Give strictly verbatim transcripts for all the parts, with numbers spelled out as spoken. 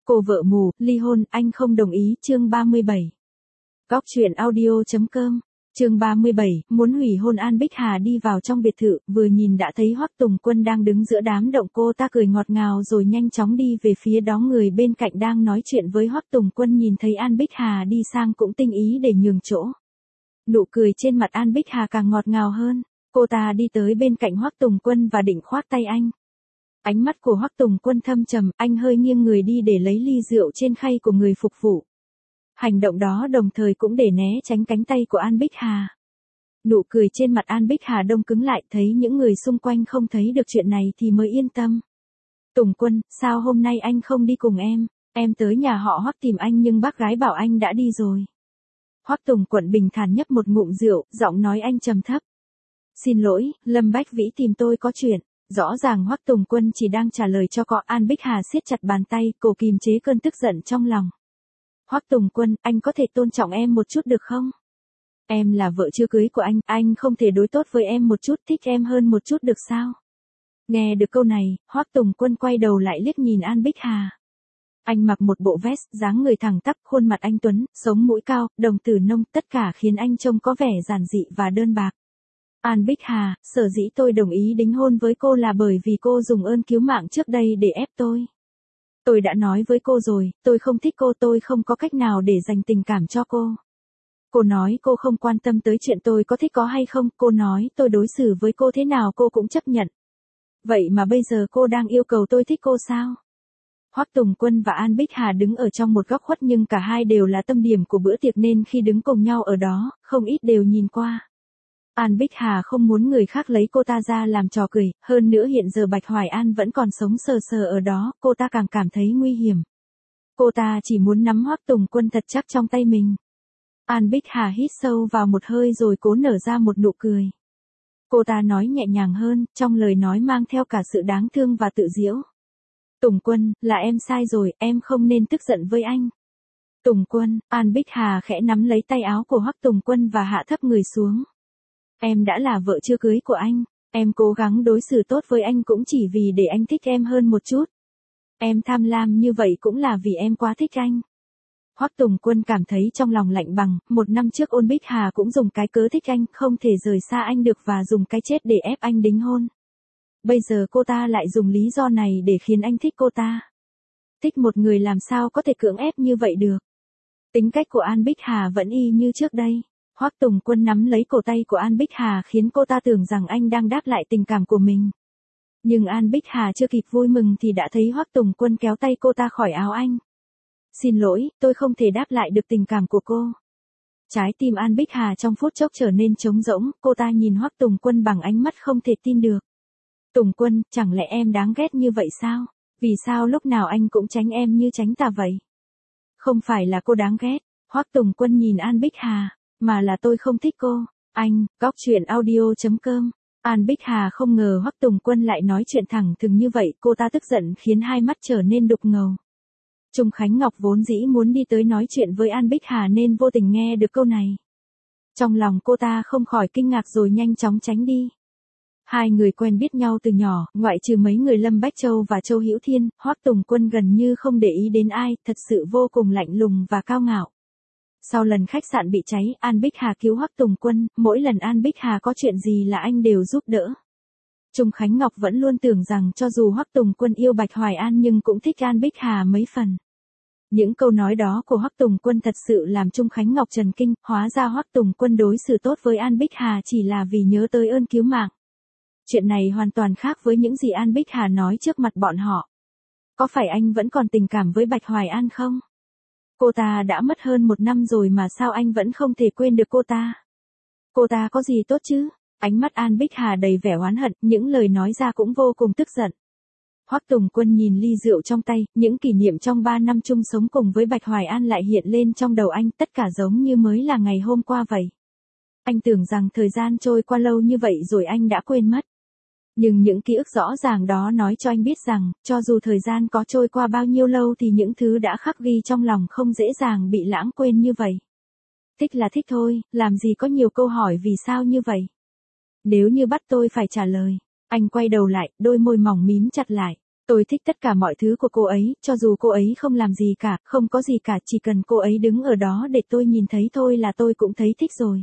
Cô vợ mù, ly hôn, anh không đồng ý, chương ba mươi bảy. Góc truyện audio.com, chương ba mươi bảy, muốn hủy hôn. An Bích Hà đi vào trong biệt thự, vừa nhìn đã thấy Hoắc Tùng Quân đang đứng giữa đám động. Cô ta cười ngọt ngào rồi nhanh chóng đi về phía đó. Người bên cạnh đang nói chuyện với Hoắc Tùng Quân nhìn thấy An Bích Hà đi sang cũng tinh ý để nhường chỗ. Nụ cười trên mặt An Bích Hà càng ngọt ngào hơn, cô ta đi tới bên cạnh Hoắc Tùng Quân và định khoác tay anh. Ánh mắt của Hoắc Tùng Quân thâm trầm, anh hơi nghiêng người đi để lấy ly rượu trên khay của người phục vụ. Hành động đó đồng thời cũng để né tránh cánh tay của An Bích Hà. Nụ cười trên mặt An Bích Hà đông cứng lại, thấy những người xung quanh không thấy được chuyện này thì mới yên tâm. Tùng Quân, sao hôm nay anh không đi cùng em? Em tới nhà họ Hoắc tìm anh nhưng bác gái bảo anh đã đi rồi. Hoắc Tùng Quân bình thản nhấp một ngụm rượu, giọng nói anh trầm thấp. Xin lỗi, Lâm Bách Vĩ tìm tôi có chuyện. Rõ ràng Hoắc Tùng Quân chỉ đang trả lời cho cọ. An Bích Hà siết chặt bàn tay, cô kìm chế cơn tức giận trong lòng. Hoắc Tùng Quân, anh có thể tôn trọng em một chút được không? Em là vợ chưa cưới của anh, anh không thể đối tốt với em một chút, thích em hơn một chút được sao? Nghe được câu này, Hoắc Tùng Quân quay đầu lại liếc nhìn An Bích Hà. Anh mặc một bộ vest, dáng người thẳng tắp, khuôn mặt anh tuấn, sống mũi cao, đồng tử nông, tất cả khiến anh trông có vẻ giản dị và đơn bạc. An Bích Hà, sở dĩ tôi đồng ý đính hôn với cô là bởi vì cô dùng ơn cứu mạng trước đây để ép tôi. Tôi đã nói với cô rồi, tôi không thích cô, tôi không có cách nào để dành tình cảm cho cô. Cô nói cô không quan tâm tới chuyện tôi có thích có hay không, cô nói tôi đối xử với cô thế nào cô cũng chấp nhận. Vậy mà bây giờ cô đang yêu cầu tôi thích cô sao? Hoắc Tùng Quân và An Bích Hà đứng ở trong một góc khuất nhưng cả hai đều là tâm điểm của bữa tiệc nên khi đứng cùng nhau ở đó, không ít đều nhìn qua. An Bích Hà không muốn người khác lấy cô ta ra làm trò cười, hơn nữa hiện giờ Bạch Hoài An vẫn còn sống sờ sờ ở đó, cô ta càng cảm thấy nguy hiểm. Cô ta chỉ muốn nắm Hoắc Tùng Quân thật chắc trong tay mình. An Bích Hà hít sâu vào một hơi rồi cố nở ra một nụ cười. Cô ta nói nhẹ nhàng hơn, trong lời nói mang theo cả sự đáng thương và tự giễu. Tùng Quân, là em sai rồi, em không nên tức giận với anh. Tùng Quân, An Bích Hà khẽ nắm lấy tay áo của Hoắc Tùng Quân và hạ thấp người xuống. Em đã là vợ chưa cưới của anh, em cố gắng đối xử tốt với anh cũng chỉ vì để anh thích em hơn một chút. Em tham lam như vậy cũng là vì em quá thích anh. Hoắc Tùng Quân cảm thấy trong lòng lạnh bằng, một năm trước Ôn Bích Hà cũng dùng cái cớ thích anh, không thể rời xa anh được và dùng cái chết để ép anh đính hôn. Bây giờ cô ta lại dùng lý do này để khiến anh thích cô ta. Thích một người làm sao có thể cưỡng ép như vậy được. Tính cách của An Bích Hà vẫn y như trước đây. Hoắc Tùng Quân nắm lấy cổ tay của An Bích Hà khiến cô ta tưởng rằng anh đang đáp lại tình cảm của mình. Nhưng An Bích Hà chưa kịp vui mừng thì đã thấy Hoắc Tùng Quân kéo tay cô ta khỏi áo anh. Xin lỗi, tôi không thể đáp lại được tình cảm của cô. Trái tim An Bích Hà trong phút chốc trở nên trống rỗng, cô ta nhìn Hoắc Tùng Quân bằng ánh mắt không thể tin được. Tùng Quân, chẳng lẽ em đáng ghét như vậy sao? Vì sao lúc nào anh cũng tránh em như tránh tà vậy? Không phải là cô đáng ghét, Hoắc Tùng Quân nhìn An Bích Hà, mà là tôi không thích cô. Anh, góc truyện audio.com. An Bích Hà không ngờ Hoắc Tùng Quân lại nói chuyện thẳng thừng như vậy, cô ta tức giận khiến hai mắt trở nên đục ngầu. Trung Khánh Ngọc vốn dĩ muốn đi tới nói chuyện với An Bích Hà nên vô tình nghe được câu này. Trong lòng cô ta không khỏi kinh ngạc rồi nhanh chóng tránh đi. Hai người quen biết nhau từ nhỏ, ngoại trừ mấy người Lâm Bách Châu và Châu Hữu Thiên, Hoắc Tùng Quân gần như không để ý đến ai, thật sự vô cùng lạnh lùng và cao ngạo. Sau lần khách sạn bị cháy, An Bích Hà cứu Hoắc Tùng Quân, mỗi lần An Bích Hà có chuyện gì là anh đều giúp đỡ. Trung Khánh Ngọc vẫn luôn tưởng rằng cho dù Hoắc Tùng Quân yêu Bạch Hoài An nhưng cũng thích An Bích Hà mấy phần. Những câu nói đó của Hoắc Tùng Quân thật sự làm Trung Khánh Ngọc chần kinh, hóa ra Hoắc Tùng Quân đối xử tốt với An Bích Hà chỉ là vì nhớ tới ơn cứu mạng. Chuyện này hoàn toàn khác với những gì An Bích Hà nói trước mặt bọn họ. Có phải anh vẫn còn tình cảm với Bạch Hoài An không? Cô ta đã mất hơn một năm rồi mà sao anh vẫn không thể quên được cô ta? Cô ta có gì tốt chứ? Ánh mắt An Bích Hà đầy vẻ oán hận, những lời nói ra cũng vô cùng tức giận. Hoắc Tùng Quân nhìn ly rượu trong tay, những kỷ niệm trong ba năm chung sống cùng với Bạch Hoài An lại hiện lên trong đầu anh, tất cả giống như mới là ngày hôm qua vậy. Anh tưởng rằng thời gian trôi qua lâu như vậy rồi anh đã quên mất. Nhưng những ký ức rõ ràng đó nói cho anh biết rằng, cho dù thời gian có trôi qua bao nhiêu lâu thì những thứ đã khắc ghi trong lòng không dễ dàng bị lãng quên như vậy. Thích là thích thôi, làm gì có nhiều câu hỏi vì sao như vậy. Nếu như bắt tôi phải trả lời, anh quay đầu lại, đôi môi mỏng mím chặt lại. Tôi thích tất cả mọi thứ của cô ấy, cho dù cô ấy không làm gì cả, không có gì cả, chỉ cần cô ấy đứng ở đó để tôi nhìn thấy thôi là tôi cũng thấy thích rồi.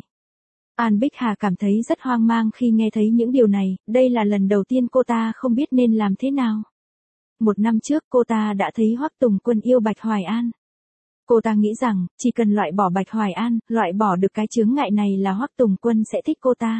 An Bích Hà cảm thấy rất hoang mang khi nghe thấy những điều này, đây là lần đầu tiên cô ta không biết nên làm thế nào. Một năm trước cô ta đã thấy Hoắc Tùng Quân yêu Bạch Hoài An. Cô ta nghĩ rằng, chỉ cần loại bỏ Bạch Hoài An, loại bỏ được cái chướng ngại này là Hoắc Tùng Quân sẽ thích cô ta.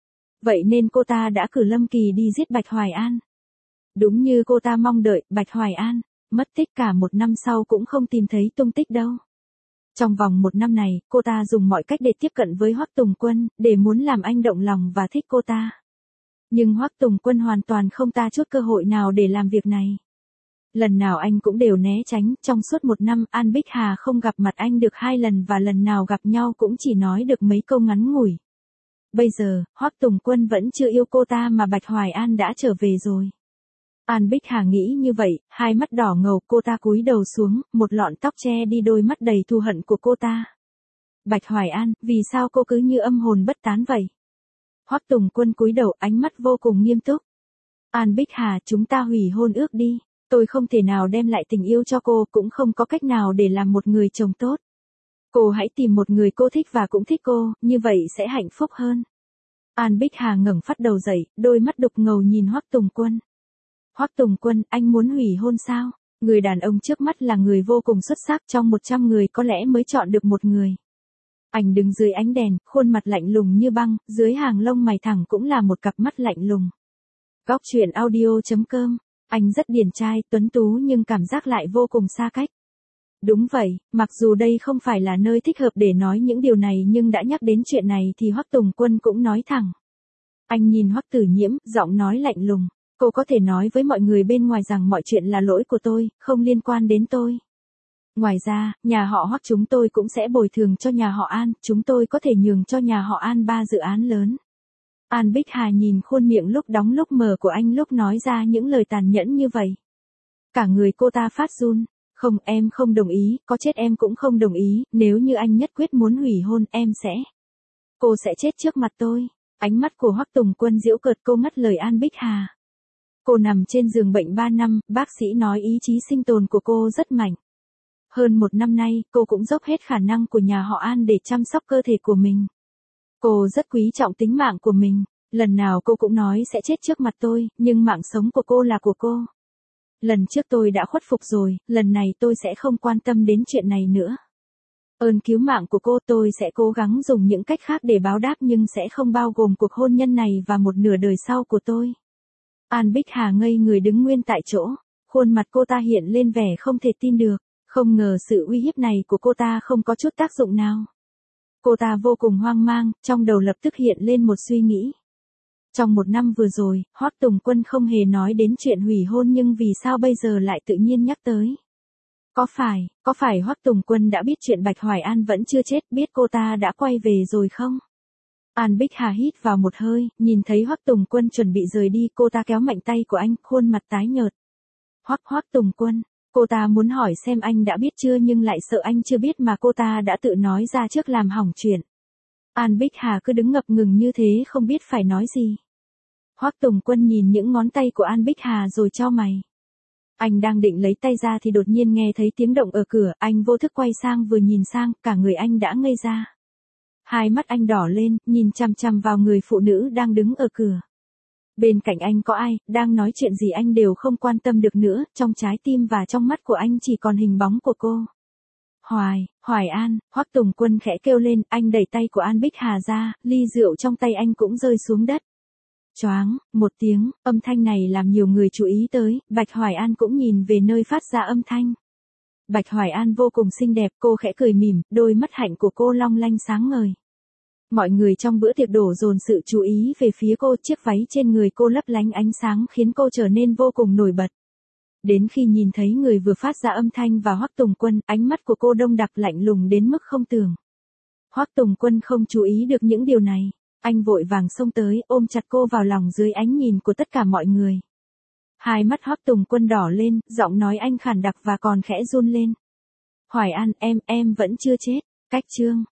Vậy nên cô ta đã cử Lâm Kỳ đi giết Bạch Hoài An. Đúng như cô ta mong đợi, Bạch Hoài An mất tích cả một năm sau cũng không tìm thấy tung tích đâu. Trong vòng một năm này, cô ta dùng mọi cách để tiếp cận với Hoắc Tùng Quân, để muốn làm anh động lòng và thích cô ta. Nhưng Hoắc Tùng Quân hoàn toàn không ta chút cơ hội nào để làm việc này. Lần nào anh cũng đều né tránh, trong suốt một năm An Bích Hà không gặp mặt anh được hai lần và lần nào gặp nhau cũng chỉ nói được mấy câu ngắn ngủi. Bây giờ, Hoắc Tùng Quân vẫn chưa yêu cô ta mà Bạch Hoài An đã trở về rồi. An Bích Hà nghĩ như vậy, hai mắt đỏ ngầu, cô ta cúi đầu xuống, một lọn tóc che đi đôi mắt đầy thù hận của cô ta. Bạch Hoài An, vì sao cô cứ như âm hồn bất tán vậy? Hoắc Tùng Quân cúi đầu, ánh mắt vô cùng nghiêm túc. An Bích Hà, chúng ta hủy hôn ước đi. Tôi không thể nào đem lại tình yêu cho cô, cũng không có cách nào để làm một người chồng tốt. Cô hãy tìm một người cô thích và cũng thích cô, như vậy sẽ hạnh phúc hơn. An Bích Hà ngẩng phát đầu dậy, đôi mắt đục ngầu nhìn Hoắc Tùng Quân. Hoắc Tùng Quân, anh muốn hủy hôn sao? Người đàn ông trước mắt là người vô cùng xuất sắc, trong một trăm người có lẽ mới chọn được một người. Anh đứng dưới ánh đèn, khuôn mặt lạnh lùng như băng, dưới hàng lông mày thẳng cũng là một cặp mắt lạnh lùng. Góc truyện audio chấm com. Anh rất điển trai, tuấn tú nhưng cảm giác lại vô cùng xa cách. Đúng vậy, mặc dù đây không phải là nơi thích hợp để nói những điều này nhưng đã nhắc đến chuyện này thì Hoắc Tùng Quân cũng nói thẳng. Anh nhìn Hoắc Tử Nhiễm, giọng nói lạnh lùng. Cô có thể nói với mọi người bên ngoài rằng mọi chuyện là lỗi của tôi, không liên quan đến tôi. Ngoài ra, nhà họ Hoắc chúng tôi cũng sẽ bồi thường cho nhà họ An, chúng tôi có thể nhường cho nhà họ An ba dự án lớn. An Bích Hà nhìn khuôn miệng lúc đóng lúc mở của anh lúc nói ra những lời tàn nhẫn như vậy. Cả người cô ta phát run. Không, em không đồng ý, có chết em cũng không đồng ý, nếu như anh nhất quyết muốn hủy hôn em sẽ. Cô sẽ chết trước mặt tôi. Ánh mắt của Hoắc Tùng Quân giễu cợt, cô ngắt lời An Bích Hà. Cô nằm trên giường bệnh ba năm, bác sĩ nói ý chí sinh tồn của cô rất mạnh. Hơn một năm nay, cô cũng dốc hết khả năng của nhà họ An để chăm sóc cơ thể của mình. Cô rất quý trọng tính mạng của mình. Lần nào cô cũng nói sẽ chết trước mặt tôi, nhưng mạng sống của cô là của cô. Lần trước tôi đã khuất phục rồi, lần này tôi sẽ không quan tâm đến chuyện này nữa. Ơn cứu mạng của cô tôi sẽ cố gắng dùng những cách khác để báo đáp nhưng sẽ không bao gồm cuộc hôn nhân này và một nửa đời sau của tôi. An Bích Hà ngây người đứng nguyên tại chỗ, khuôn mặt cô ta hiện lên vẻ không thể tin được, không ngờ sự uy hiếp này của cô ta không có chút tác dụng nào. Cô ta vô cùng hoang mang, trong đầu lập tức hiện lên một suy nghĩ. Trong một năm vừa rồi, Hoắc Tùng Quân không hề nói đến chuyện hủy hôn nhưng vì sao bây giờ lại tự nhiên nhắc tới? Có phải, có phải Hoắc Tùng Quân đã biết chuyện Bạch Hoài An vẫn chưa chết, biết cô ta đã quay về rồi không? An Bích Hà hít vào một hơi, nhìn thấy Hoắc Tùng Quân chuẩn bị rời đi, cô ta kéo mạnh tay của anh, khuôn mặt tái nhợt. Hoắc Hoắc Tùng Quân, cô ta muốn hỏi xem anh đã biết chưa nhưng lại sợ anh chưa biết mà cô ta đã tự nói ra trước làm hỏng chuyện. An Bích Hà cứ đứng ngập ngừng như thế không biết phải nói gì. Hoắc Tùng Quân nhìn những ngón tay của An Bích Hà rồi chau mày. Anh đang định lấy tay ra thì đột nhiên nghe thấy tiếng động ở cửa, anh vô thức quay sang vừa nhìn sang, cả người anh đã ngây ra. Hai mắt anh đỏ lên, nhìn chằm chằm vào người phụ nữ đang đứng ở cửa. Bên cạnh anh có ai, đang nói chuyện gì anh đều không quan tâm được nữa, trong trái tim và trong mắt của anh chỉ còn hình bóng của cô. Hoài, Hoài An, Hoắc Tùng Quân khẽ kêu lên, anh đẩy tay của An Bích Hà ra, ly rượu trong tay anh cũng rơi xuống đất. Choáng, một tiếng, âm thanh này làm nhiều người chú ý tới, Bạch Hoài An cũng nhìn về nơi phát ra âm thanh. Bạch Hoài An vô cùng xinh đẹp, cô khẽ cười mỉm, đôi mắt hạnh của cô long lanh sáng ngời. Mọi người trong bữa tiệc đổ dồn sự chú ý về phía cô, chiếc váy trên người cô lấp lánh ánh sáng khiến cô trở nên vô cùng nổi bật. Đến khi nhìn thấy người vừa phát ra âm thanh và Hoắc Tùng Quân, ánh mắt của cô đông đặc lạnh lùng đến mức không tưởng. Hoắc Tùng Quân không chú ý được những điều này, anh vội vàng xông tới, ôm chặt cô vào lòng dưới ánh nhìn của tất cả mọi người. Hai mắt Hoắc Tùng Quân đỏ lên, giọng nói anh khàn đặc và còn khẽ run lên. Hoài An, em, em vẫn chưa chết. Cách chương